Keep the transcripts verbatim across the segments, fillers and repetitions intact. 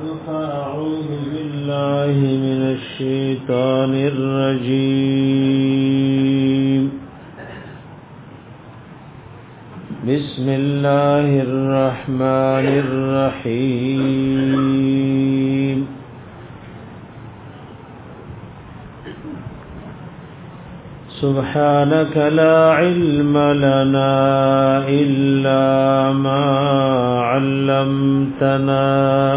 أعوذ بالله من الشيطان الرجيم بسم الله الرحمن الرحيم سبحانك لا علم لنا إلا ما علمتنا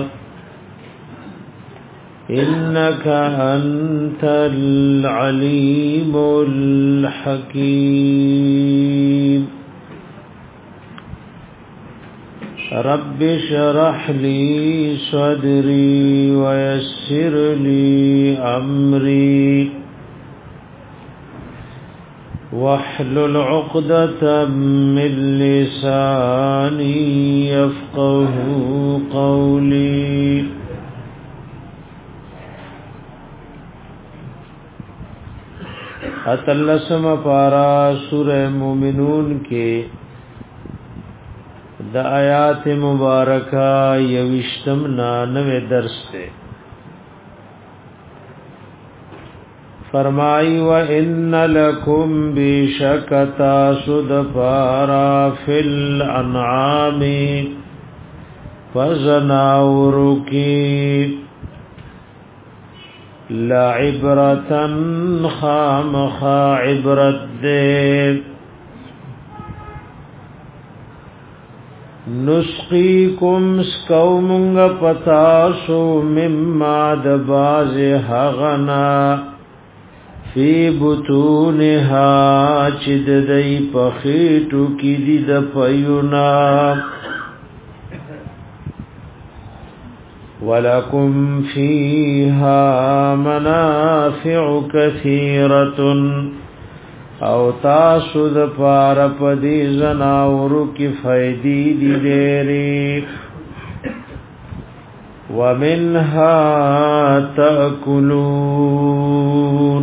إنك أنت العليم الحكيم رب اشرح لي صدري ويسر لي أمري واحلل عقدة من لساني يفقه قولي اتلسم پارا سورہ مومنون کے دا آیات مبارکہ یوشتم نانوے درس تے فرمائی وَإِنَّ لَكُمْ بِشَكَتَا سُدْفَارَا فِي الْأَنْعَامِ فَزَنَاوْرُكِ لَعِبْرَةً خَامَخَ عِبْرَتْ دے نسقیکم سکومنگ پتاسو مما دباز حغنا فی بطونها چد دی پخیٹو کی دی د پیونا ولکم فیها منافع کثیرة او تاسو د پار پدی زناورو کی فیدی دی دیری ومنها تأکلون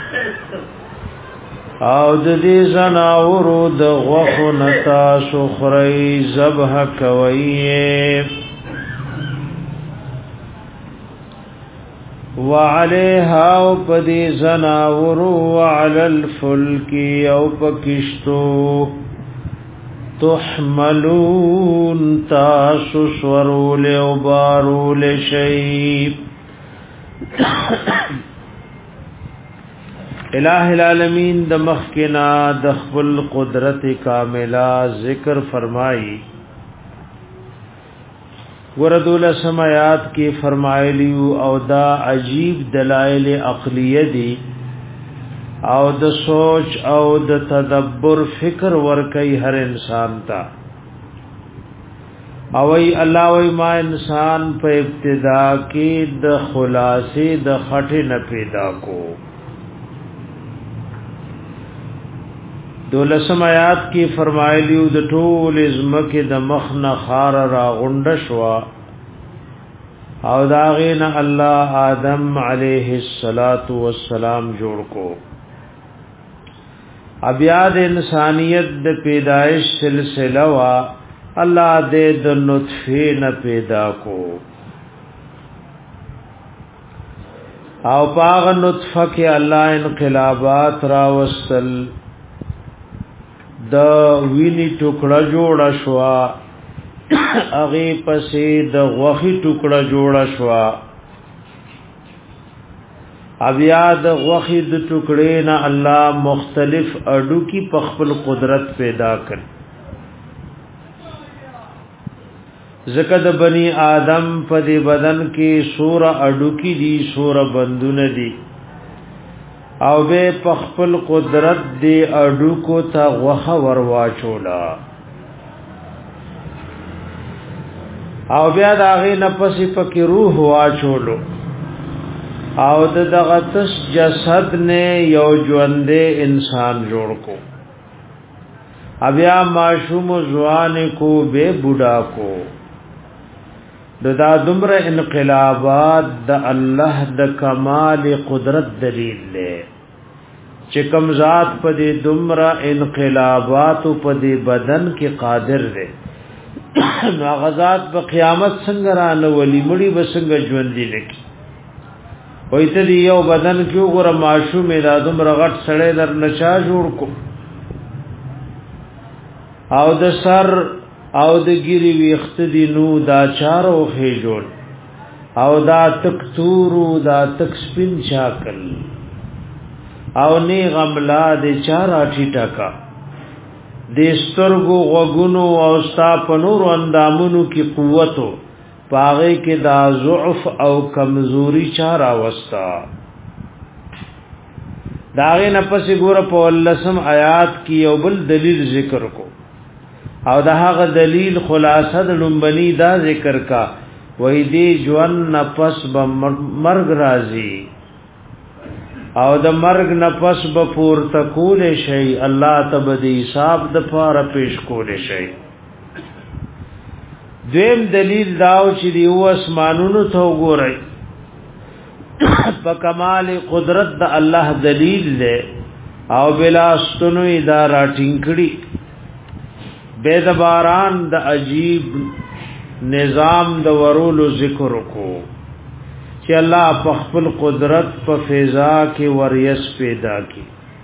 او د دې زناورو د غوښو نتا سخري ذبح کوي وعليها وبدي زناورو وعلى الفلك او پکشتو تحملون تاسو سورول او بارول شیب الہ العالمین د مخکنا د خپل قدرت کاملہ ذکر فرمائی وردول سمایات کی فرمایلیو او دا عجیب دلائل عقلیه دی او د سوچ او د تدبر فکر ورکی هر انسان تا او ای الله وای ما انسان په ابتدا کې د خلاصې د خټه نه پیدا کو دولسم آیات کی فرمایلیو د ټول ازمکه د مخنه خار را غونډ شوا او داغین الله آدم علیه الصلاۃ والسلام جوړ کو بیا د انسانیت د پیدائش سلسله وا الله دې د نطفه نه پیدا کو او پاغ نطفه کې الله انقلابات را وصل د ویني ټوکړه جوړه شوا اغه پسې د غوخي ټوکړه جوړه شوا بیا د غوخي د ټوکړې نه الله مختلف اډو کی په خپل قدرت پیدا کړ زکه د بنی آدم په دې بدن کې سور اډو کی دي سور بندونه دي او به په خپل قدرت دې اډو کو تا غوخه ورواچولا او بیا داغه نفسې پکې روح واچولو او دغه تس جسد نے یو ژوندې انسان جوړ کو بیا معشوم ځوان کو بے بوډا کو ددا دمر انقلابات د الله د کمال قدرت دلیل له چې کوم ذات په دې دمر انقلابات په دې بدن کې قادر دی نو غزاد په قیامت څنګه را نه ولي مړي بسنګ ژوند دي لکه وای ته دی یو بدن کې وګوره معشوم دا دومره غټ سړی در نشا جوړ کو او د سر او د ګيري ویخت دی نو دا چارو خې جوړ او دا تک تورو دا تک سپین چاکل او نی غملا د چارا ټیټا کا د سترګو غوګونو او ستا پنور اندامونو کی قوتو پاغه کې دا ضعف او کمزوري چارا وستا داغه نفس ګور په لسم آیات کې یو بل دلیل ذکر کو او دا هغه دلیل خلاصه د لومبني دا ذکر کا وې دی ژوند نفس به مرګ راځي او د مرګ نفس به پورته کول شي الله تبدی حساب د پاره پیش کول شي دویم دلیل داو چې دی او اسمانونو ته وګورئ په کمال قدرت د الله دلیل دی او بلا استنو اداره ټینګړي به د باران د عجیب نظام د ورولو ذکر کو چې الله په خپل قدرت په فضا کې وریس پیدا کی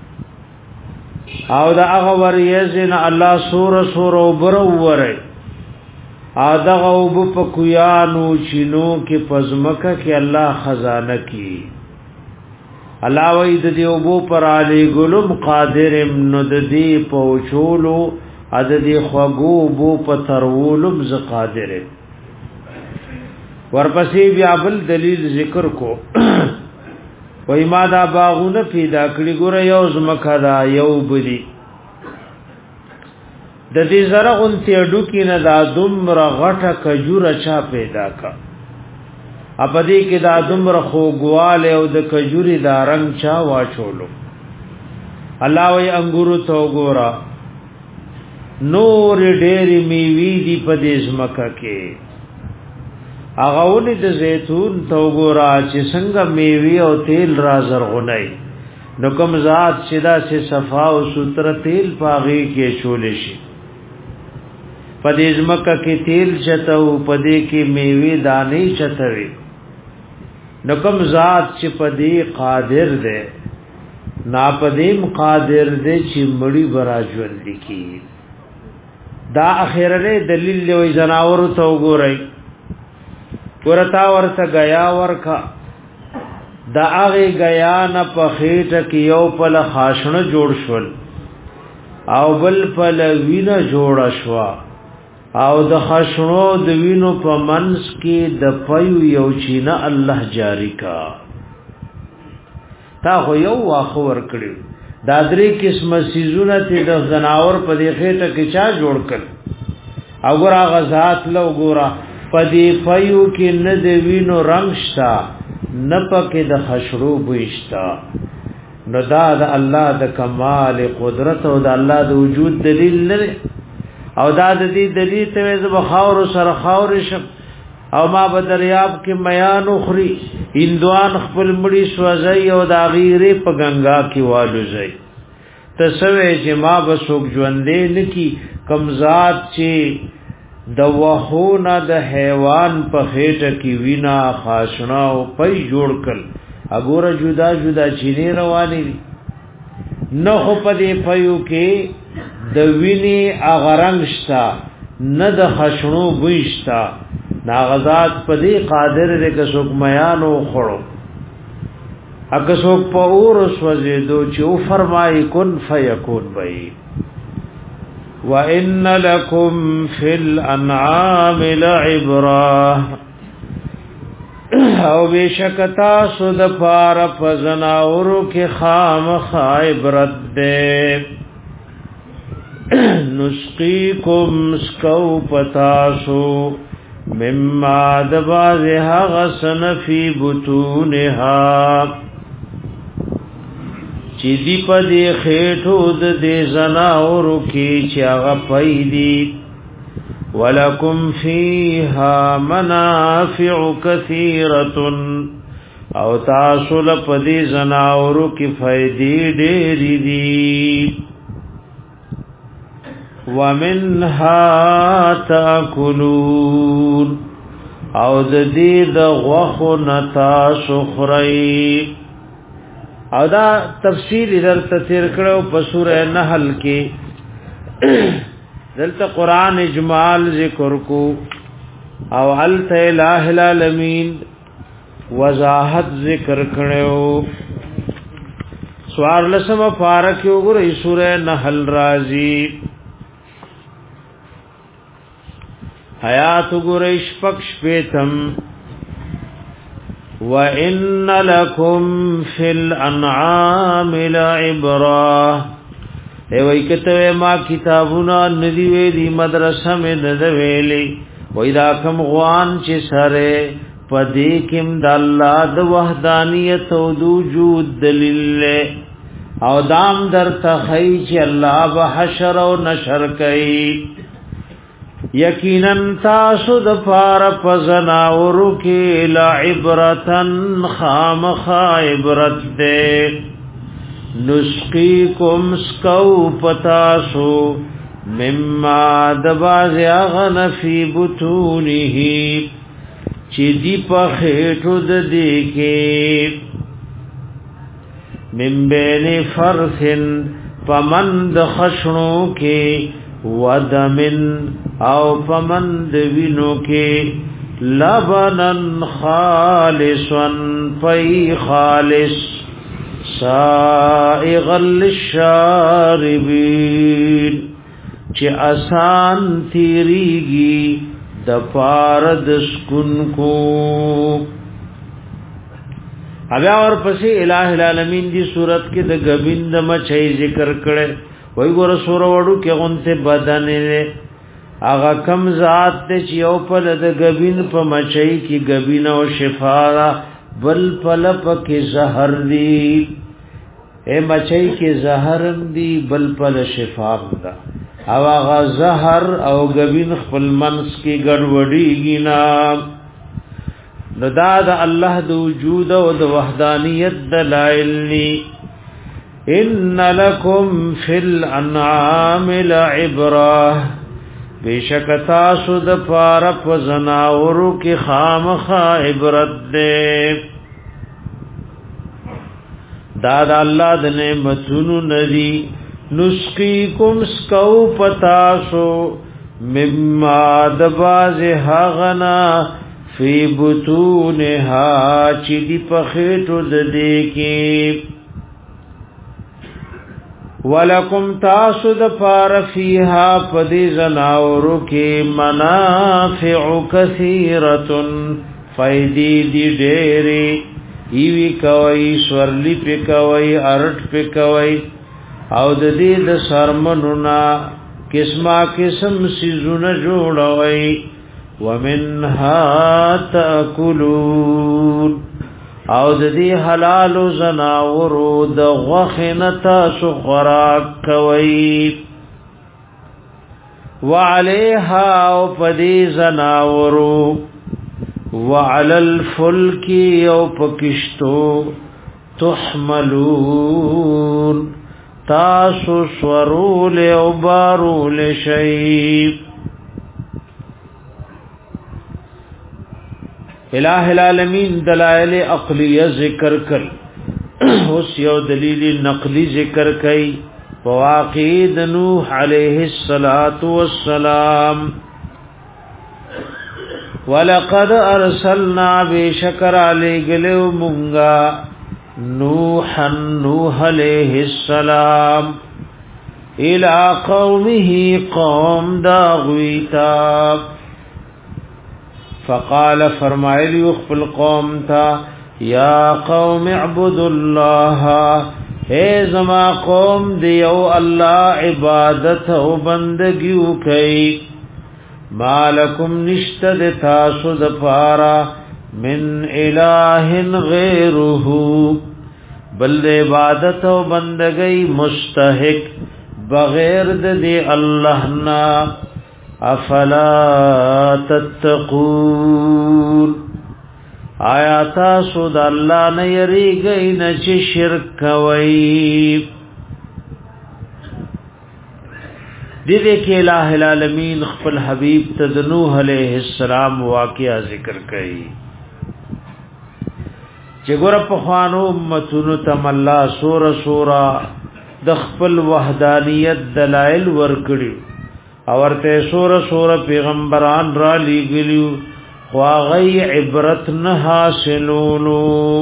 او دا هغه وریس نه الله سور سور او برو وره ا دغه وب په کویانو چینو کې پزمکه کې الله خزانه کی الله وې د دې وب پر علی ګلم قادر نو د دې پوچولو ا د دې خوغو بو په ترولم ز قادر ورپسې بیا بل دلیل ذکر کو وای ما دا باغونه پیدا کړی ګوره یو زمکه دا یو بلی د دې زرغون تیډو کې نه دا دومره غټه کجوره چا پیدا کا اپدې کې دا دومره خوګواله او د کجوري دا رنگ چا واچولو الله وی انګورو تو ګورا نور ډېری میوي دی په دې زمکه کې هغه ونی د زیتون تو ګورا چې څنګه میوي او تیل را زرغونای نو کوم ذات چې دا سه صفا او ستر تیل پاغي کې چولې شي پدې زمکه کې تیل چته او پدې کې میوي دانې چتوي نو کوم ذات چې پدې قادر دی نا پدې قادر دی چې مړی برا ژوند کی دا اخیرنه دلیل دی زناور ته وګورئ ورتا ورته غیا ورکا دا هغه غیا نه په خېټه کې یو پل خاصنه جوړ شول او بل پل وینه جوړ شوا او د خاصنو د وینو په منس کې د پيو یو چینه الله جاری کا تا خو یو واخو ور کړی دا درې قسمه سيزونه ته د زناور په دې خېټه کې چا جوړ کړ او ګور هغه ذات لو ګورا پدی پيو کې نه د وینو رنگ شتا نه پکې د خشرو بوښتا نو دا د الله د کمال قدرت او د الله د وجود دلیل نه او دا د دې دلیل ته زه بخاور سره خاور شم او ما په دریاب کې میان اخري اندوان خپل مړي سوځي او د غیره په گنگا کې والوځي تسوي چې ما بسوک ژوندې نکی کمزات چې د وحونه د حیوان په خېټه کې وینا خاصنا او پي جوړ کړ اګوره جدا جدا چینه رواني دي نه خو په دې پيو کې د ویني اغرنګ شتا نه د خشنو بوښتا ناغزاد په دې قادر دې که څوک میانو خړو اګه څوک په اور سوځېدو چې او فرمای کن فیکون بای وَإِنَّ لَكُمْ فِي الْأَنْعَامِ لَعِبْرَةً او بشکتا سود پار پزناورو کې خامخا عبرت ده نسقيكم سكو پتاسو مما دبازها غسن فی بطونها چې دی په دې خېټو د دې زناورو کې چې هغه پیدي ولکم فیها منافع کثیرة او تاسو له په دې زناورو کې فائدې ډېرې دي ومنها تاكلون او د دې د غوخو نتا سخري او دا تفصیل درته تیر کړو په سورې نحل کې دلته قران اجمال ذکر کو او الته الہ العالمین وضاحت ذکر کړو سوار لسم فارق وګورئ سورې نحل رازی حیات گریش پکش پیتم وَإِنَّ لَكُمْ فِي الْأَنْعَامِ لَعِبْرَةً اے وای کته ما کتابونه ندی ویلی مدرسه مې ند ویلی وای دا کوم غوان چې سره پدې کې د الله د وحدانیت او د وجود دلیل او دام در تخی چې الله به حشر او نشر کوي یقینا تاسو د پار پزناورو کې لعبرتن خامخ عبرت دې نسقیکم سکو پتاسو مما دباز اغن فی بطونه چی دی پا خیٹو ددی کے من بین فرثن پمند خشنو کے ودمن او پمند وینو کے لبنن خالصن پی خالص سائغا للشاربین چه آسان تیریگی د پارد سکن کو بیا اور پسې الہ العالمین دی صورت کې د غبیند مچي ذکر کړي وای ګور سور وړو کې غونته بدن نه هغه کم ذات ته چې او په د غبین په مچي کې غبین او شفا بل پل پکې زهر دی اے مچي کې زهر دی بل پل شفا ده او هغه زهر او غبین خپل منس کې ګډوډيږي نا نو دا د الله د وجود او د وحدانیت دلائل ني ان لکم فی الانعام لعبره بشکتا سود پار پزناورو کی خامخ عبرت دے دا د الله د نعمتونو ندی نسقیکم سکو پتاسو مما دباز هغنا فی بطونها چی دی پخیٹو ددے کی ولکم تاسو د پار فیها پدی زناورو کی منافع کثیرتن فیدی دی ڈیری ایوی کوئی سورلی پی کوئی ارٹ پی کوئی او د دې د سرمنونا قسمه قسم سيزونه جوړوي ومنها تاكلون او د دې حلال زناورو د غخنتا سخراک کوي وعليها او پدې زناورو وعلى الفلك او پکشتو تحملون تاسو سورول او بارول شیب الہ العالمین دلائل عقلیہ ذکر کر اس یو دلیل نقلی ذکر کئی وواقید نوح علیہ السلام ولقد ارسلنا بشکر علی گلو منگا نوحا نوح علیہ السلام الى قومه قوم داغویتا فقال فرمائلی اخفل قوم تا یا قوم اعبدوا اللہ اے زما قوم دیو اللہ عبادت و بندگیو کئی مالکم نشتد تاسو دپارا من الہ غیره بل عبادت و بندگی مستحق بغیر دی اللہ نا افلا تتقون آیا تاسو د الله نه یریږئ نه چې شرک کوئ دې دې کې الٰه العالمین خپل حبیب ته نوح علیہ السلام واقعا ذکر کړي چې ګور په خوانو امتونو تم الله سور سورا د خپل وحدانیت دلائل ورکړي او ورته سور سور پیغمبران را لېګلیو خو غي عبرت نه حاصلولو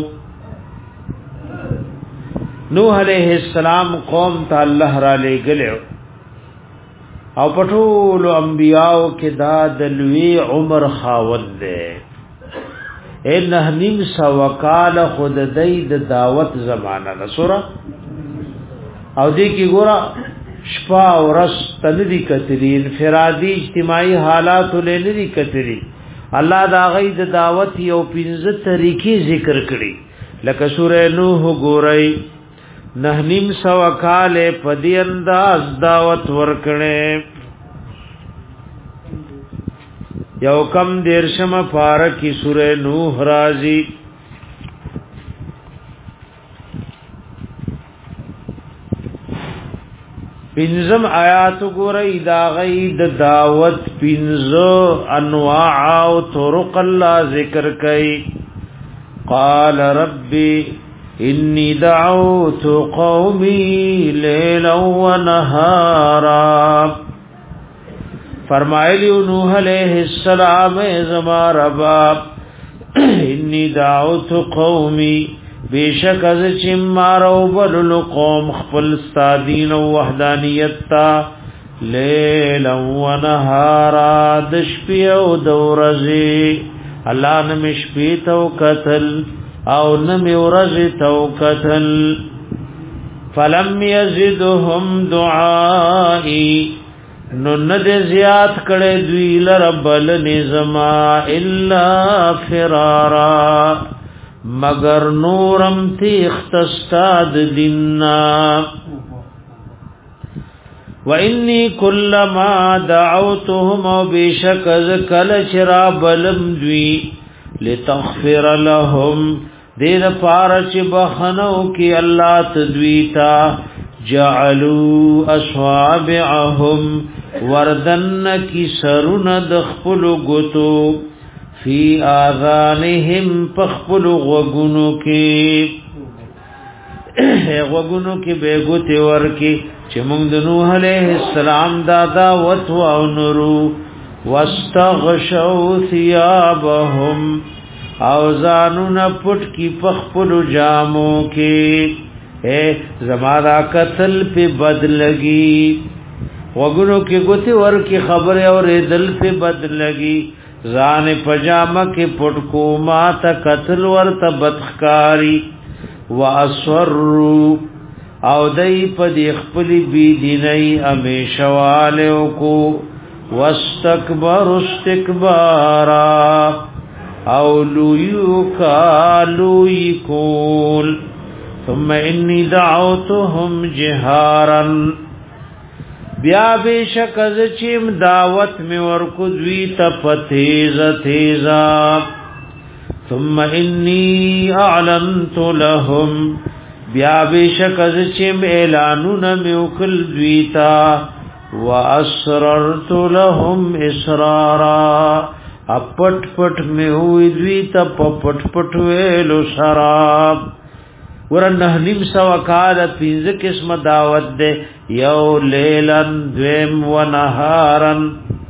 نوح علیہ السلام قوم ته الله را لېګلو او پټول انبیاء کې دا دلوی عمر خاوند ده اے نه نیم سو کال خود دای د دعوت زمانہ رسوله او دې کې ګورا شپه او ورځ تندې کتري انفرادي اجتماعي حالات لري کتري الله دا غي د دعوت یو پنځه طریقې ذکر کړي لکه سورې نوح ګورئ نه نیم سو کال په دې انداز دعوت ورکړي یو کم دیرشم پارکی سورہ نوح رازی پنزم آیات گورئی دا غید دعوت پنزو انواع و طرق اللہ ذکر کئی قال ربی انی دعوت قومی لیلا و نهارا فرمایلی نوح علیہ السلام زما ربا انی دعوت قومی بیشک از چمارو بلل قوم خپل استادین و وحدانیت تا لیلا و نهارا دشپی او دورزی اللہ نمی شپی تو قتل او نمی ورزی تو قتل فلم یزدهم دعائی نو ند زیات کړه دوی لربل نظما الا فرارا مگر نورم تیخت استاد دیننا و انی کلما دعوتهم بشک ذکل شرابلم دوی لتغفر لهم دیر پارچ بخنو کی اللہ تدویتا جعلوا اصابعهم وردن کی سرون دخپل گتو فی آذانهم پخپل غگنو کی غگنو کی بیگوتی ورکی چه مونگ نوح علیہ السلام دادا وطو او نرو واستغشو ثیابهم او زانون پٹ کی پخپل جامو کی اے زمارا قتل پہ بد لگی وگنو کی گتی ور کی خبر اور دل پہ بد لگی زان پجامہ کے پٹکو ماتا قتل ور تا بدخکاری واسورو او دای په دی خپل بی دیني امیشوالیو کو واستكبر استکبارا او لویو کالو یکول ثم انی دعوتهم جهارا بیا بیشک از چیم دعوت می ورکو دوی تا پتیز تیزا ثم انی اعلنت لهم بیا بیشک از چیم اعلانون می وکل دوی تا واسررت لهم اسرارا اپٹ پٹ می ہوئی دوی تا پپٹ پٹ ویلو شراب ورن نیم سوا کال پینز قسم دعوت دے یو لیلن دویم و نهارن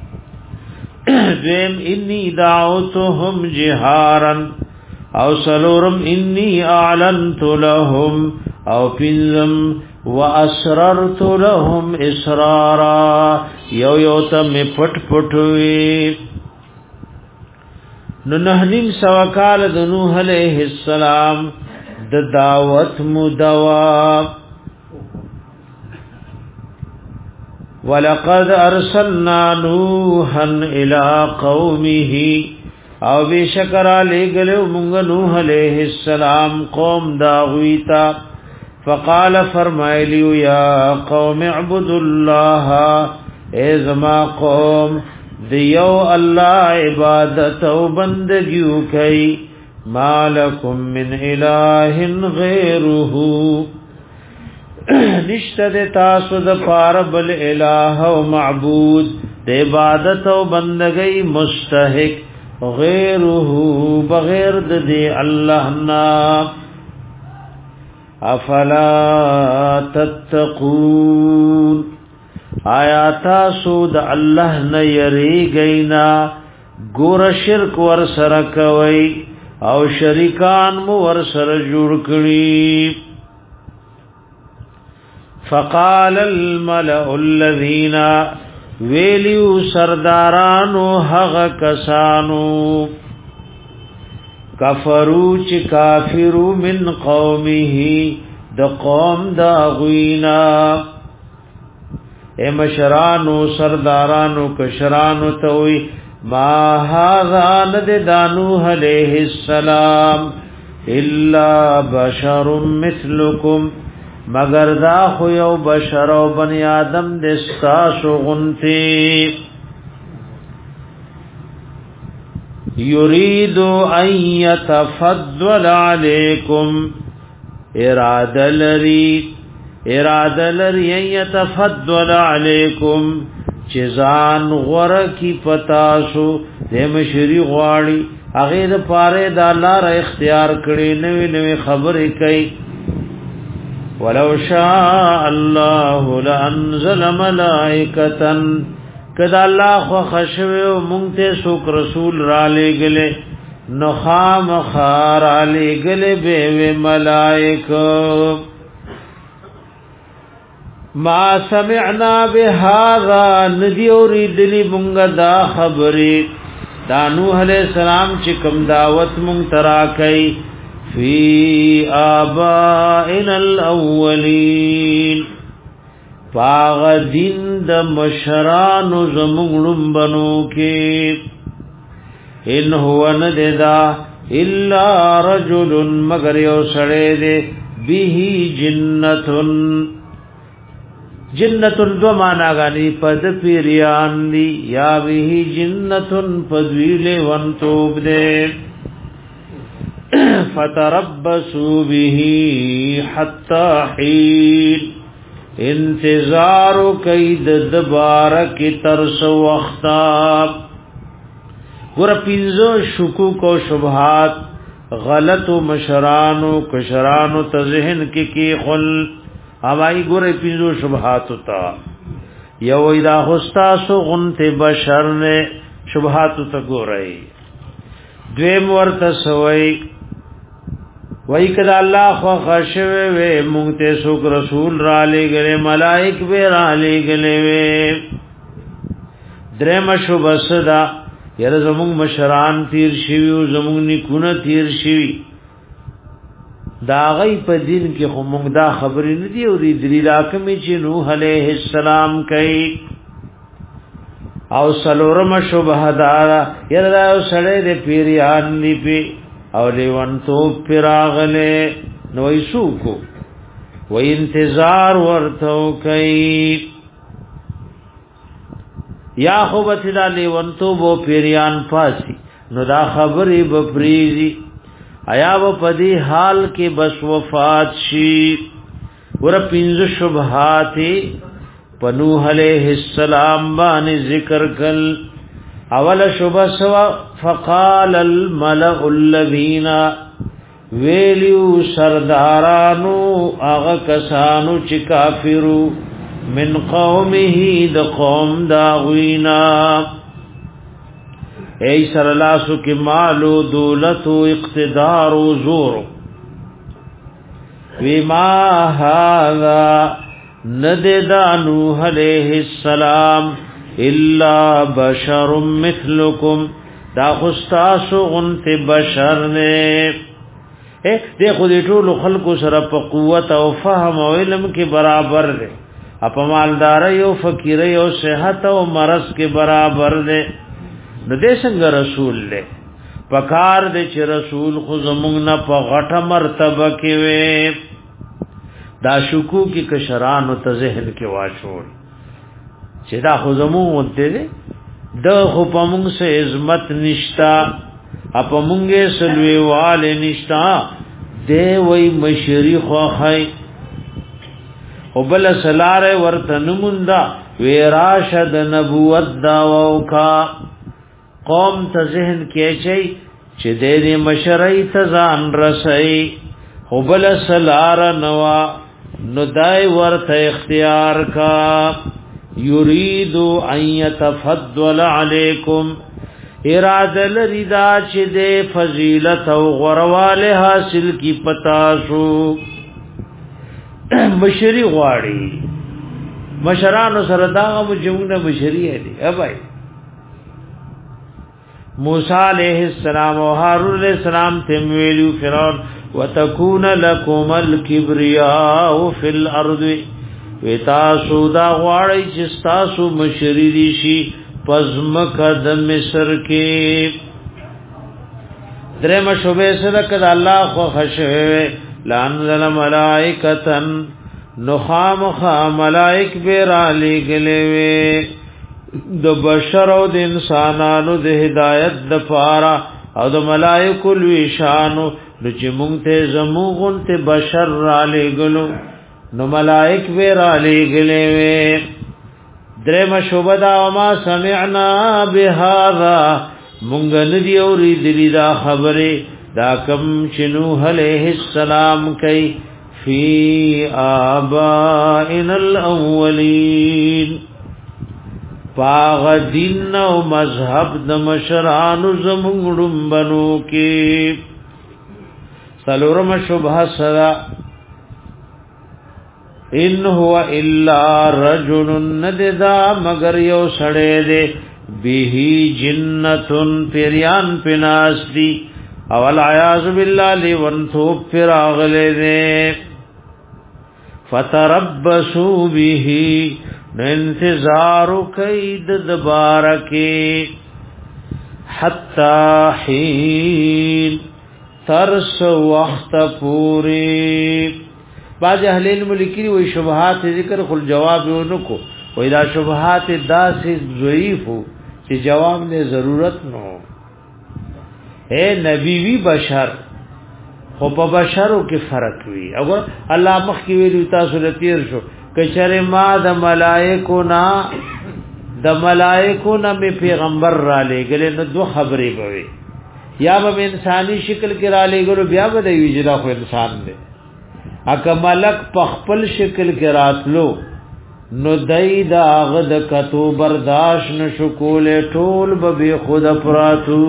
دویم انی دعوتهم جهارن او سلورم انی اعلنت لهم او پینزم و اسررت لهم اسرارا یو یو تم پٹ پٹوی نو نیم سوا کال دنوح علیہ السلام د دعوت مدوا ولقد ارسلنا نوحا الى قومه او بشکر علی گلو مونږ نوح علیہ السلام قوم داویتا فقال فرمایلیو یا قوم اعبدوا الله اے زما قوم دیو الله عبادت او بندگیو کئ ما لکم من الہ غیره نشته د تاسو د پار بل الہ او معبود د عبادت او بندګۍ مستحق غیره بغیر د دی الله نا افلا تتقون آیا تاسو د الله نه یریږئ ګور شرک ور سره کوي او شریکان مو ور سره جوړ کړی فقال الملأ الذين ویلیو سردارانو هغ کسانو کفرو چی کافرو من قومه د قوم دا غوینا اے مشرانو سردارانو کشرانو توی ما هذا ند دانوح علیہ السلام الا بشر مثلکم مگر دا خو یو بشر او بنی آدم دستا سو غنتی یرید ان یتفضل علیکم اراده لري اراده لري ان یتفضل علیکم چزان غور کی پتاسو د مشری غواړي هغه د پاره د الله را اختیار کړي نوې نوې خبرې کوي ولو شاء الله لانزل ملائکه کدا الله خو خشوه مونږ ته سوک رسول را لګله نخام خار لګله به ملائکه ما سمعنا بهذا ندیوری دلی مونږ دا خبره دا نوح علیہ السلام چې کوم دعوت مونږ ترا کوي فی آبائنا الاولین پاغ دین د مشران زمونږ بنو کې ان هو نددا الا رجل مگر یو سړی دی به جنتن جنتن دو مانا گانی پد پیریان دی یا به جنتن پدویل ونتوب دے فتربسوا به حتى حين انتظار کید دبارک ترس وختاب ګور پینځو شکوک او شبهات غلط و مشرانو کشرانو ته ذهن کې کې خل اوای ګور پینځو شبهات تا یو اذا هستاسو غنت بشر نے شبهات ته ګورای دویم ورته سوئی وای کدا الله خو خشوي وې مونږ ته سوک رسول را لګره ملائک به را لګلې وې درم شو بسدا یره زمونږ مشران تیر شیو زمونږ نکونه تیر شیوی دا غي په دین کې خو مونږ دا خبرې نه دی او دې راکمې چې نوح عليه السلام کوي او سلورم شبهه دار یره دا سړې دې پیریان دی په او لیوان تو پراغله نوې سوکو و انتظار ورته کوي یا خو بتدا لیوان تو بو پیریان پاسی نو دا خبرې بپریزي آیا و پدی حال کې بس وفات شي ور پینځه شبهات پنوح علیہ السلام باندې ذکر کل اول شبه سوا فقال الملأ الذين ویلیو سردارانو اغا کسانو چی کافرو من قومه د قوم داغوینا ای سرلاسو کی مالو دولتو اقتدارو زورو وما هذا نددانو علیہ السلام الا بشر مثلکم دا خستاسو غنت بشر نے اے دیکھو دی ټول خلقو سره په قوت او فهم او علم کې برابر دي اپ مالدار یو فقیر یو صحت او مرض کې برابر دي نو دې څنګه رسول له پکار دې چې رسول خو زمونږ نه په غټه مرتبه کې وي دا شکو کی کشران او ذهن کې واچول چې دا خو زمون ودې د خو پمون سه عظمت نشتا اپمونګه سلوي والے نشتا دی وای مشری خو خای او بل سلار ورتنموندا ویراشد نبوت داوکا قوم ته ذهن کې چي چې دې مشرۍ ته ځان رسي او بل سلار نوا نو دای ورته اختیار کا یرید ان يتفضل علیکم اراده لرida چې د فضیلت او غرواله حاصل کی پتا شو مشری غواړي مشرانو سره دا مجمونه مشری دي ابای موسی علیہ السلام او هارون علیہ السلام تم ویلو فرعون وتكون لكم الكبرياء في الارض وتاسو دا غواړي چې تاسو مشری دي شي پزمک د مصر کې درم شوبه سره کړه الله خو خشه لانزل ملائکتن نخام خا ملائک بیر علی گلوی د بشر او د انسانانو د هدایت د پارا او د ملائکو لوی شانو د چې مونږ ته زموږ ته بشر را لګلو نو ملائک بیر علی گلوی درم شوبدا وما سمعنا بهذا مونږ ندی اوریدلی دا خبره دا کم شنوح علیہ السلام کئی فی آبائنا الاولین پاغ دین و مذہب د مشران زمونگڑم بنو کی سلورم شبہ سرا ان هو الا رجل نددا مگر یو سڑے دے بیہی جنتن پیریان پناس دی اول عیاذ بالله لونتوب پر اغله دے فتربصوا به انتظار کید دبارکی حتا حين ترس وقت پوری باج اهل علم لیکي وي شبهات ذکر خل جواب ونکو وای دا شبهات داسې ضعیف چې جواب نه ضرورت نو اے نبی وی بشر خو په بشرو کې فرق وی او الله مخ کې ویلو تاسو له تیر شو کچره ما د ملائکو نا د ملائکو نا می پیغمبر را لګل نو دو خبرې بوي یا به انساني شکل کې را لګلو بیا به دی وجدا خو انسان دی اکه ملک په خپل شکل کې راتلو نو دای دا غد کتو برداشت نشو کوله ټول به خود پراتو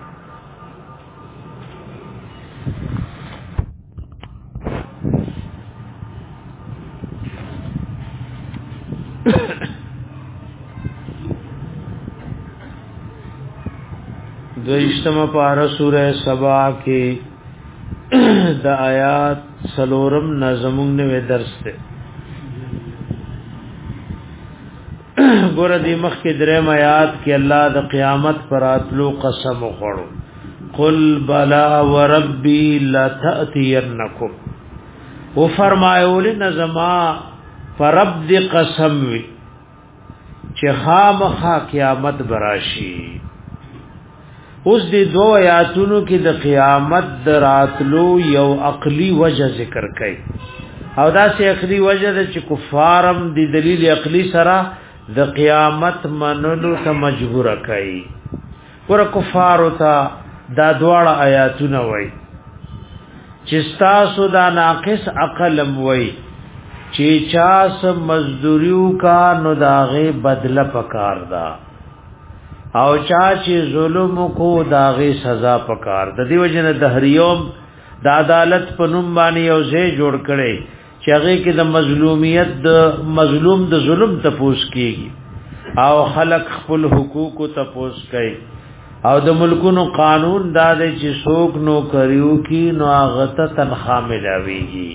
دویشتم پارا سورہ سبا کے دا آیات سلورم نظمون نوے درس تے گورا دی مخ کے درم آیات کے اللہ دا قیامت پر آتلو قسم خوڑو قل بلا وربی لتأتینکم وہ فرمائے نظما فرب دی قسم وی چه خام خا قیامت براشی اوس دی دو آیاتونو کې د قیامت دراتلو یو عقلی وجه ذکر کړي او دا سه عقلی وجه د چې کفارم دی دلیل عقلی سره د قیامت منلو ته مجبور کړي ور کفار ته دا دواړه آیاتونه وای چې تاسو دا ناقص عقل وای چې چاس مزدوریو کا نو داغه بدله پکار دا او چا چې ظلم کو داغه سزا پکار د دې وجنه د هریوم د عدالت په نوم باندې یو ځای جوړ کړي چې هغه کې د مظلومیت د مظلوم د ظلم تپوس کیږي او خلق خپل حقوق تپوس کوي او د ملکونو قانون دا دی چې څوک نو کریو کی نو هغه ته تنخواه ملاويږي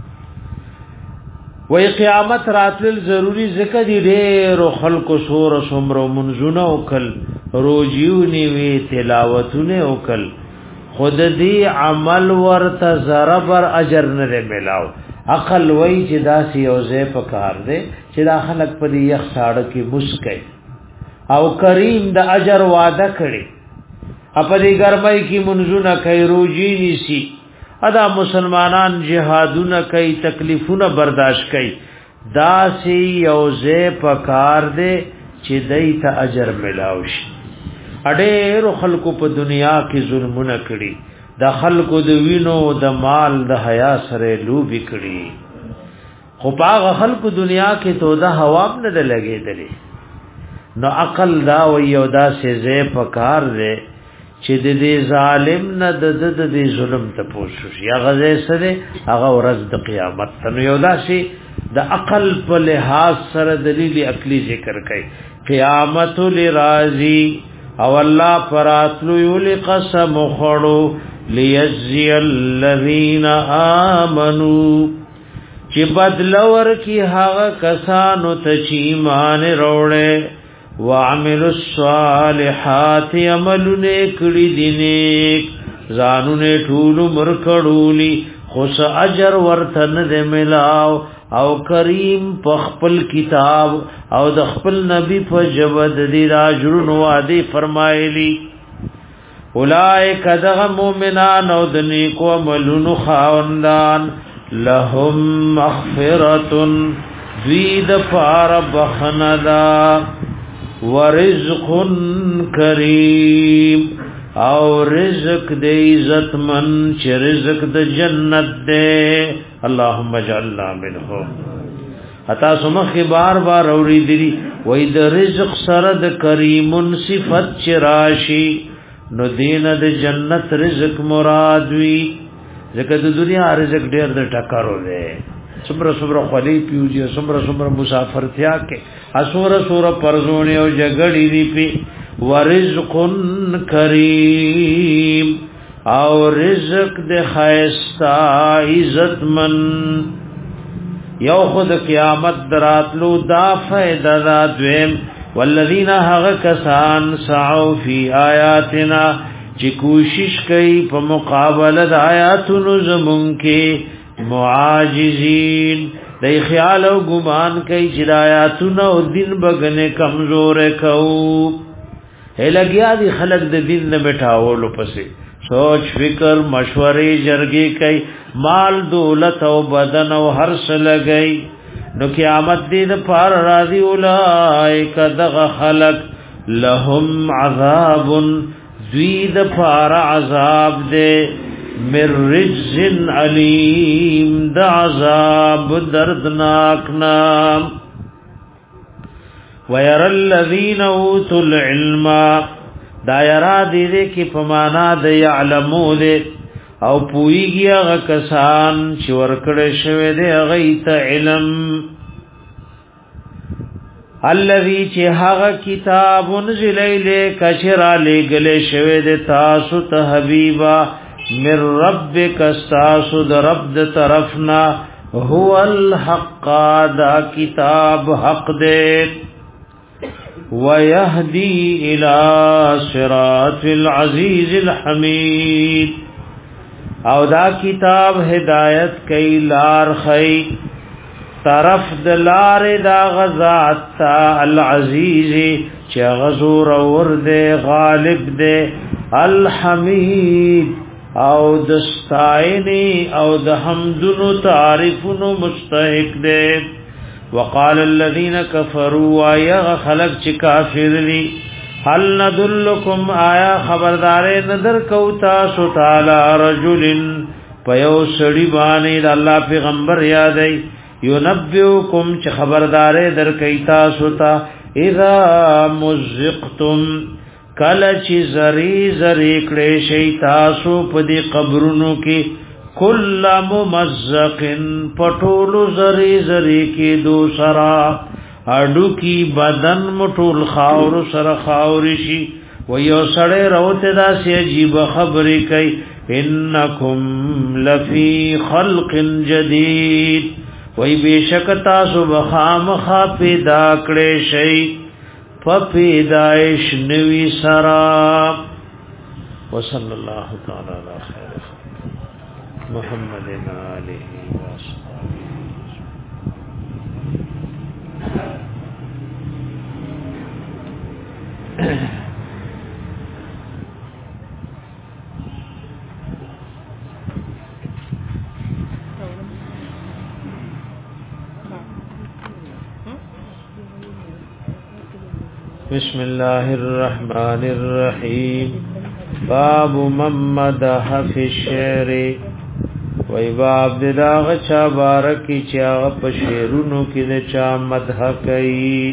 وی قیامت راتل ضروری ذکر دی ډېر خلق سور سمرو منزونه وکل روجیونی وی تلاوتونه وکل خود دی عمل ورته ضربر اجر نه ملاو عقل وی چې داسې اوځه پکار دی چې دا خلق په دې یخ ساړه کې مسکای او کریم د اجر وعده کړي په دې ګرمۍ کې منزونه کوي روجی نیسی ادا مسلمانان جهادونه کوي تکلیفونه برداشت کوي دا سی یوزه پکار دے چې دیت اجر ملاوش. اډېر خلکو په دنیا کې ظلمونه کړي، د خلکو د وینو د مال د حیا سره لوبي کړي، خو پاغه خلکو دنیا کې تو د هواب نه لګېدلې. نو عقل دا و یو دا سزه پکار دے چې د دې ظالم نه د د د ظلم ته پوښوش یا غزه سره هغه ورځ د قیامت ته. نو یو دا شي د عقل په لحاظ سره دلیل عقلی ذکر کوي. قیامت لرازی او الله پراتلو یل قسم خړو لیجزی الذین آمنو چې بدلور کی هغه کسانو ته چې ایمان وروړي وعملوا الصالحات عملونه کړي دي نیک ځانونه ټول مرکړولي خوش اجر ورته نه ملاو او کریم په خپل کتاب او د خپل نبی په جبد دي راجرون وعده فرمایلی. اولائک دغه مؤمنان او د نیکو عملونو خاوندان لهم مغفرة دوید فار بخندا ورزق کریم او رزق دے عزت من چه رزق د جنت دے. اللهم اجعلنا منهم. اتا سمخ بار بار اوری دری وی د رزق سرد کریمن صفت چراشی نو دین د جنت رزق مراد وی. ځکه د دنیا رزق ډیر د ټکرو دی، سمره سمره خلی پیوجي، سمره سمره مسافرتیا کې اسوره سوره پرزونه او جګړې دی پی. ورزق کریم او رزق د خیستا عزت من. یو خود قیامت دراتلو دا فائدہ دا دویم والذین حق کسان سعو فی آیاتنا چې کوشش کوي په مقابله د آیاتونو زمون کې معاجزین د خیال او ګمان کوي چې د آیاتونو او دین بغنه کمزور کوي. هلګیا دي خلق د دین نه میټاولو پسې سوچ فکر مشورې جرګي کوي، مال دولت او بدن او هر څه لګي. نو قیامت دې د پار راضي اولائک دغه خلق لهم عذاب دوید پار عذاب دے من رجز علیم دا عذاب دردناک نام. ویر الذین اوتوا العلم دا یرا دیدے کی پمانا دا یعلمو دے او پوئیگی اغا کسان چی ورکڑ شوے دے اغیت علم. الذي چې هغه کتاب انزل الیک شرع لګل شوی د تاسو ته حبیبا من ربک استاسو د رب د طرفنا هو الحق دا کتاب حق دې ويهدي الى صراط العزيز الحمید او دا کتاب هدایت کوي لار خی طرف دلار دا غزات تا العزیز چه غزور ورد غالب دے الحمید او دستائنی او دحمدنو تعریفنو مستحق دے. وقال الذین کفروا آیا خلق چه کافر لی هل ندلکم آیا خبردار نظر کوتا سو تعالی رجل پیو سڑی بانی دا اللہ پیغمبر یادی ينبئكم چه خبردارے در کیتا سوتا اذا مزقتم کله چی زری زری کړي شي تاسو په دې قبرونو کې کل ممزقن پټول زری زری کې دوسرا اډو کی بدن مټول خاور سره خاور شي و یو سړی راوته دا سی عجیب خبرې کوي انکم لفی خلق جدید وی بیشک تاسو بخام خا پیدا کړي شي په پیدائش نوی سرا. وصلی الله تعالی علی خیر محمد علیه و صحبه. بسم الله الرحمن الرحيم باب من مدح في الشعر وی باب داغ چا بارکی چا په شعرونو کې د چا مدح کوي.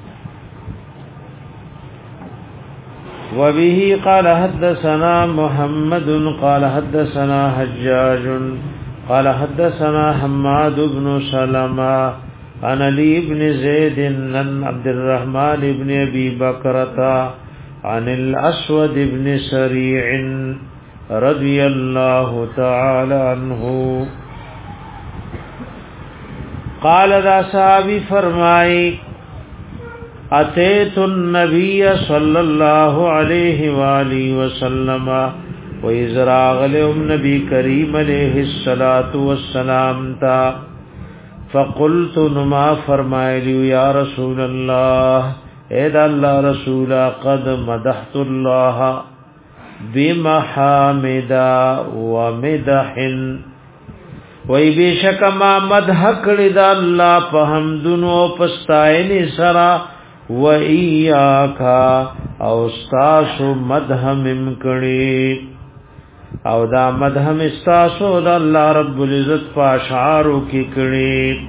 وبه قال حدثنا محمد قال حدثنا حجاج قال حدثنا حماد بن سلمة عن علي بن زيد عن عبد الرحمن بن ابي بكرة عن الاسود بن سريع رضي الله تعالى عنه قال ذا صحابي فرمائے اتیت النبي صلى الله عليه وآله وسلم وإزراغ لهم نبي كريم عليه الصلاة والسلام تا فقلت نما فرمائے لیو یا رسول اللہ اے دا اللہ رسولا قد مدحت اللہ بمحامد ومدح وی بیشک ما مدح کړی دا الله په حمدونو پستاینې سرا و ایاکا او استاسو مدح مم کړی او دا مدح استاسو دا الله رب العزت په اشعارو کې کړی.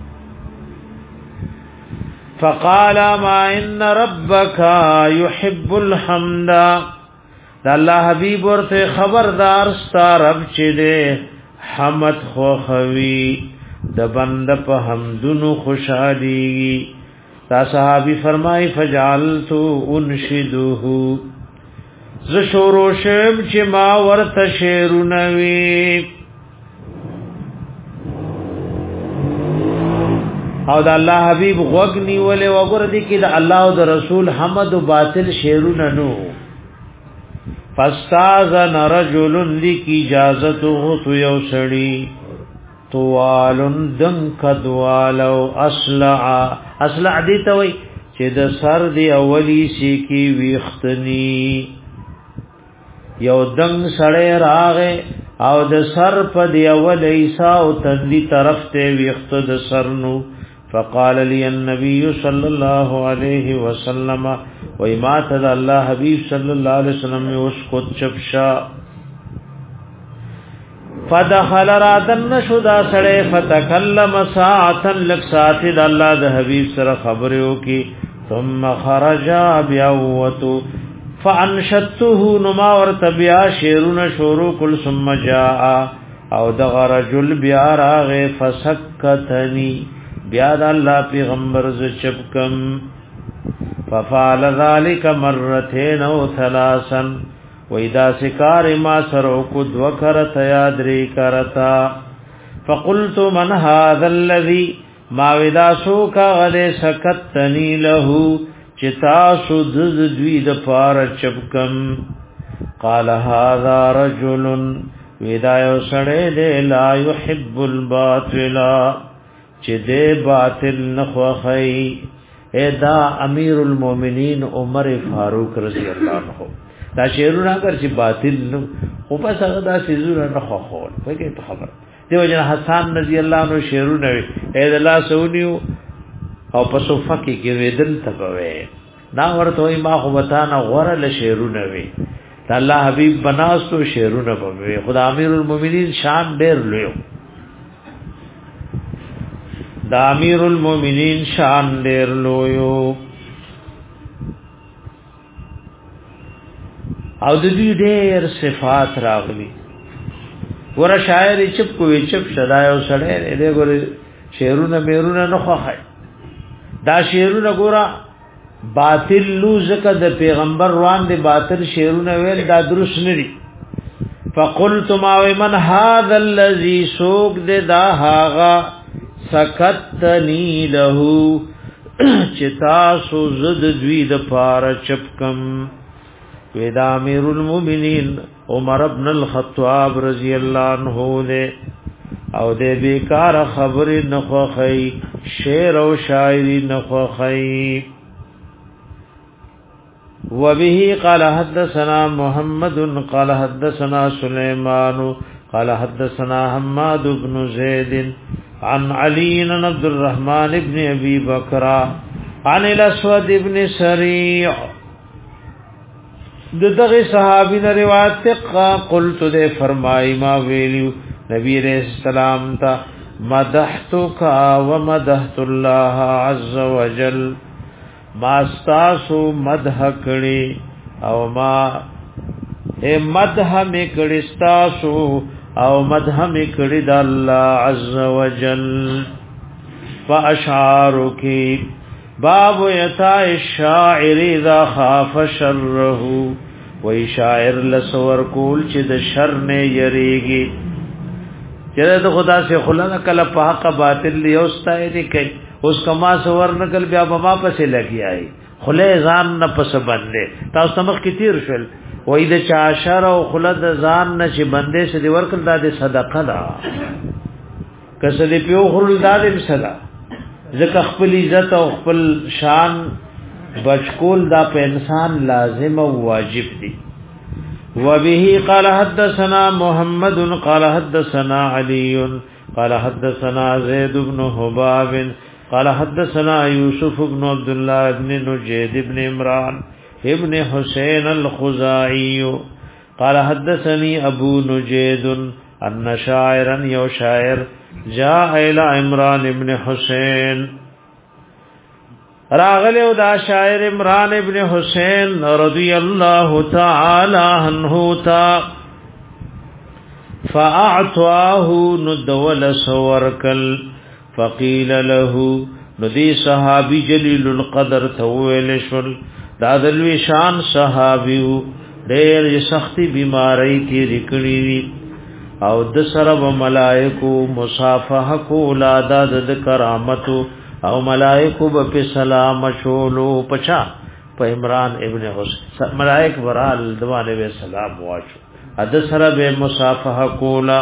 فقال ما ان ربک يحب الحمد دا الله حبیب ورته خبردار ستا رب چې دې حمد خو خوي د بند په حمدونو خوشالي. تا صحابي فرمای فجعلت انشدوه ز شورو شم چې ما ورته شعرونه وی او د الله حبيب غوغني ولې وګور دي کې د الله او د رسول حمد او باطل شعرونه نو. فاستاذن رجل لك اجازته تو یو سړی طوالن دن کدوالو اصلع اصلع دي ته وي چې د سر دی اولی سی کی ویختنی یو دنګ سړی راغې او د سر په دی اول ایسا او تندی طرف ته ویخت د سرنو. فقال لي النبي صلى الله عليه وسلم وما تذ الله حبيب صلى الله عليه وسلم اسكت چپشا. فدخل رادن شدا سړی فتكلم ساعتا لك ساعت د الله د حبيب سره خبرو کی ثم خرج بيوت فانشدته نما ورتبیا شیرون شورو کل ثم جاء او دغ رجل بیا راغ فسکتنی بیا د الله پیغمبر ز چپکم. ففعل ذلك مرتين او ثلاثا واذا سکار ما سرو کو دو کرت یادری کرتا. فقلت من هذا الذي ما ودا سو کا غد سکتنی له چتا سود دوی د پار چپکم. قال هذا رجل ودا یو سړی دی لا يحب الباطل چې دې باطل نخوخی. ادا امیر المؤمنین عمر فاروق رضی الله عنه دا شعرونه اگر چې باطل نو خو پس هغه دا شعرونه نخوخول وکي په خبر دیو جن حسن رضی الله عنه شعرونه وي اې الله سونیو او په صفه کې کې ودل تبوي نا ورته ما خو وتا نه غوړه له شعرونه وي دا الله حبیب بناستو شعرونه بوي. خدا امیر المؤمنین شان ډېر لوی دا امیر المؤمنین شان ډیر لویو او د دې ډیر صفات راغلي. ور شاعر چپ کوي چپ شدايو سره دې ګور شعرونه میرونه نه خوخای دا شعرونه ګورا باطل لوزکه د پیغمبر روان دي باطل شعرونه ویل دا درست نه دي. فقلت ما من هذا الذي سوق د دا هاغا سکتنی له چتا سو زد دوی د پار چپکم. ودا امیر المؤمنین عمر ابن الخطاب رضی الله عنه دے او دے بیکار خبر نخوخی شعر و شاعری نخوخی. وبه قال حدثنا محمد قال حدثنا سليمان قال حدثنا حماد بن زيد عن علي بن عبد الرحمن بن ابي بكر عن الاسود ابن سریع دغه صحابی نے روایت ته قلت دے فرمائی ما ویلیو نبی علیہ السلام تا مدحتک و مدحت الله عز وجل ما استاسو مدح کړي او ما اے مدح می کړي استاسو او مدح می کړي د الله عز وجل فاشعارک باب یتا الشاعر اذا خاف شره وی شاعر لسور کول چې د شر نه یریږي چې د خدا سے خلا کله په حق باطل لیوستای دی کوي اوس کما سور نکل بیا بما پسې لګی آئی خله ځان نه پس باندې تاسو مخ کې تیر شول وای د چا شر او خلد ځان نه چې باندې سې دی ورکل د صدقه دا کسه دی پیو خل د صدقه ځکه خپل عزت او خپل شان بچکول دا په انسان لازم او واجب دي. وبه قال حدثنا محمد قال حدثنا علي قال حدثنا زيد بن حباب قال حدثنا يوسف بن عبد الله بن نجيد بن عمران ابن حسين الخزاعي قال حدثني ابو نجيد ان شاعرا يو شاعر جاء الى عمران ابن حسين راغله دا شاعر عمران ابن حسين رضي الله تعالى عنه تا فاعطاه ندول سوركل فقيل له ندي صحابي جليل القدر تويل شل دا دلوي شان صحابي ډېر سختي بیماری کې رکړي او د سره ملائکو مصافحه کو لادا د کرامتو او ملائکو په سلام شولو پچا په عمران ابن حسین ملائک ورال دوانه به سلام واچو اد سره به مصافحه کولا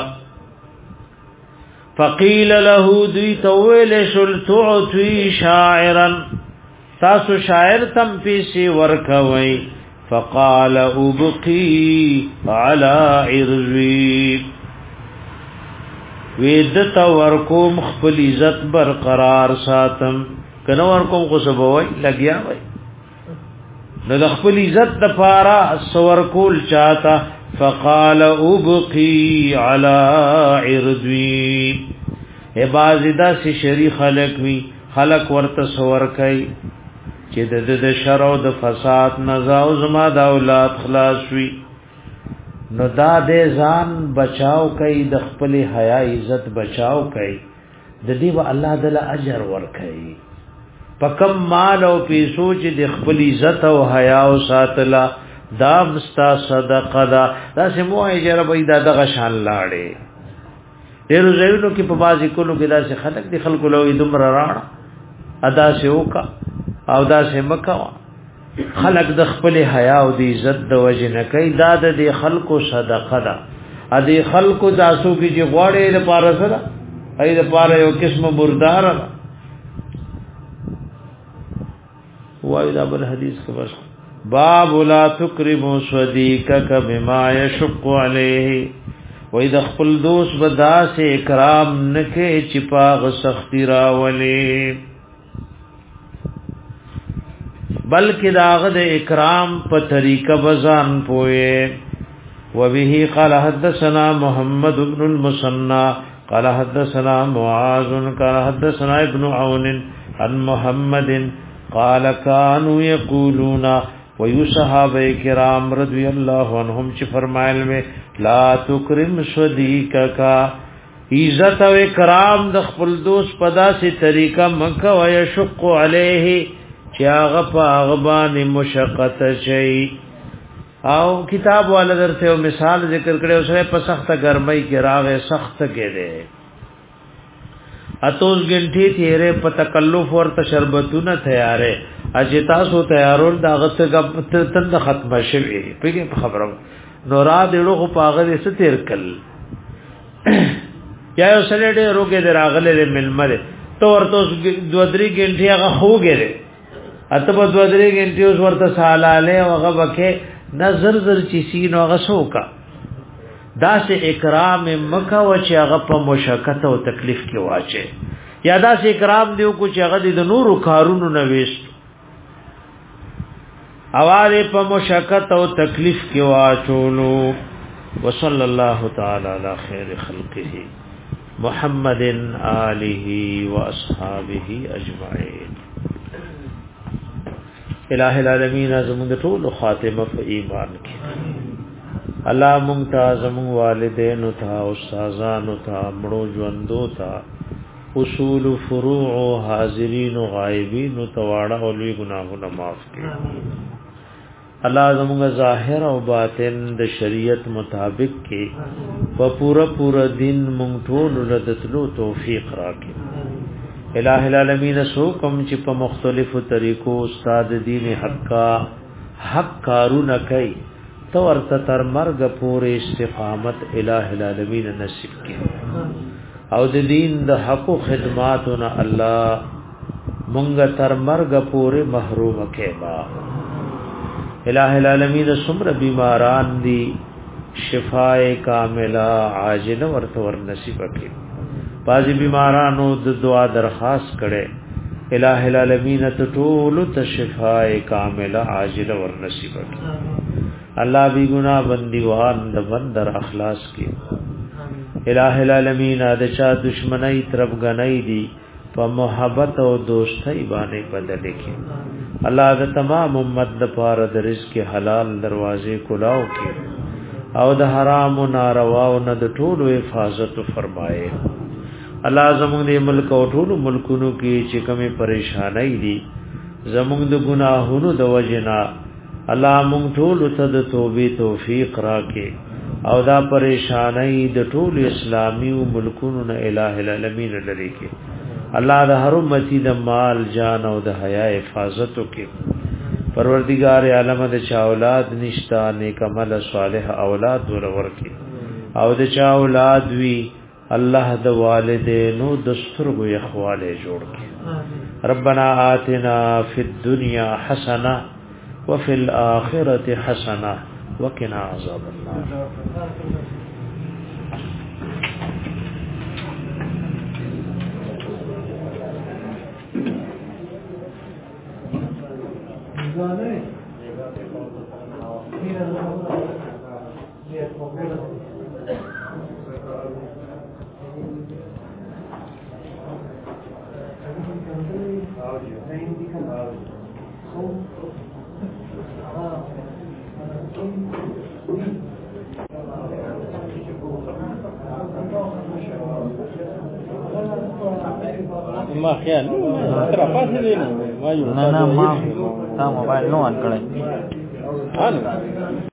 فقيل له دوی تویل شل تعطي شاعرا تاسو شاعر تم پیسي ورکوي فقال ابقي على عرضي ویدت ورکوم خپل عزت برقرار ساتم کنه ورکوم خو سبوي لګیا وای نو د خپل عزت د پارا سور کول چاته فقال ابقي على عرضي عبادت سی شری خلق وی خلق ورته سور کوي چې د د شر او د فساد نزاو زما د اولاد خلاص وی نو دا دې ځان بچاو کوي د خپل حیا عزت بچاو کوي د دې به الله تعالی اجر ور کوي پکم مال او پیسو چې د خپل عزت او حیا او ساتلا دا مستا صدقه دا دا سمو اجر به دا دغه شان لاړې ډېر زینو کې په بازي کولو کې دا څه خلق دي خلق له دمر راړه ادا سه وکا او دا سه مکوا خلق د خپل حیا او د عزت د وجه نه کوي دا د خلقو صدقه ده ا دې خلقو داسو کې چې غوړې د پاره سره اې د پاره یو قسم مردار وای دا بل حدیث کې بس باب لا تکرموا صدیقک بما یشق علیه وای د خپل دوست بدا سے اکرام نکې چې پاغ سختی راولي بلکې داغه د اکرام په طریقه بزان پوهه وبه قال حدثنا محمد بن المثنى قال حدثنا معاذ قال حدثنا ابن عون عن محمد قال كانوا يقولون ويصحابه کرام رضی الله عنهم چې فرمایل میں لا تکرم صدیقک عزت او اکرام د خپل دوست پدا سي طریقه مکه و يشق عليه چې هغه په هغه باندې مشقت شي او کتاب والا درته یو مثال ذکر کړو سره په سخته ګرمۍ کې راغې سخت کېده اتوس ګنټي تیرې په تکلف ورته شربتونه تیارې اجه تاسو تیارول دا غته تند ختمه شوی په خبرو نو را دېړو په هغه څه تیر کل یا یو سره دې روګه دراغله ملمره تو ورته دوه درې ګنټي هغه خوګره اته په دوه درې غنټې اوس ورته سالاله هغه وکه نظر زر چی سین هغه سوکا دا سه اکرام مکه و چې هغه په مشقت او تکلیف کې واچي یا دا سه اکرام دیو کو چې هغه د نورو کارونو نه وېست اواله په مشقت او تکلیف کې واچولو. وصلی الله تعالی علی خیر خلقه محمد آله واصحابہ اجمعین. الہ العالمین زمون ټول خاتمه په ایمان کې. الله مونږ ته زمون والدین او ته استادانو ته مړو ژوندو ته اصول فروع حاضرین و غائبین و تواڑا و لوی گناہونا معاف کی. اللہ زمونگا ظاہر و باطن د شریعت مطابق کی و پورا پورا دن منگٹول لدتلو توفیق راکی. الہ العالمین سوکم چی پا مختلف طریقو استاد دین حق کا حق کارو نکی تو ارتا تر مرگ پور استقامت الہ العالمین نصیب کی او د دین د حق او خدماتنا الله مونږ تر مرګ پورې محروم کړي. الہ العالمین سمر بیماران دی شفاء کاملہ عاجل ورته ور نصیب کړي. بعضی بیمارانو د دعا درخواست کړي الہ العالمین ته ټول ته شفاء کاملہ عاجل ور نصیب کړي. الله بی گناہ بندیوان د بندر اخلاص کړي. الہ العالمین د چا دشمنی طرف غنی دی په محبت او دوستۍ باندې بدل کړي. الله د تمام امت د پاره د رزق حلال دروازې کلاو کړي او د حرام او ناروا او نه د ټولو حفاظت فرمایي. الله زموږ د ملک او ټولو ملکونو کې چې کومه پریشانای دي زموږ د ګناهونو د وجنا الله مونږ ټول ته د توبې توفیق راکړي او دا پریشانای د ټول اسلامي او ملکونو نه الہ العالمین لري کې الله د هر امتی د مال جان او د حیا حفاظت وکړي. پروردگار عالم د چا اولاد نشتا نیک عمل صالح اولاد ور ورکړي او د چا اولاد وی الله د والدینو د سترګو اخواله جوړ کړي. ربنا آتنا فی الدنیا حسنه وفي الآخرة حسنة وقنا عذاب النار. ما خیال ترا پاسه دی نو ما یو نه نه ما تا موبایل نو ان کړی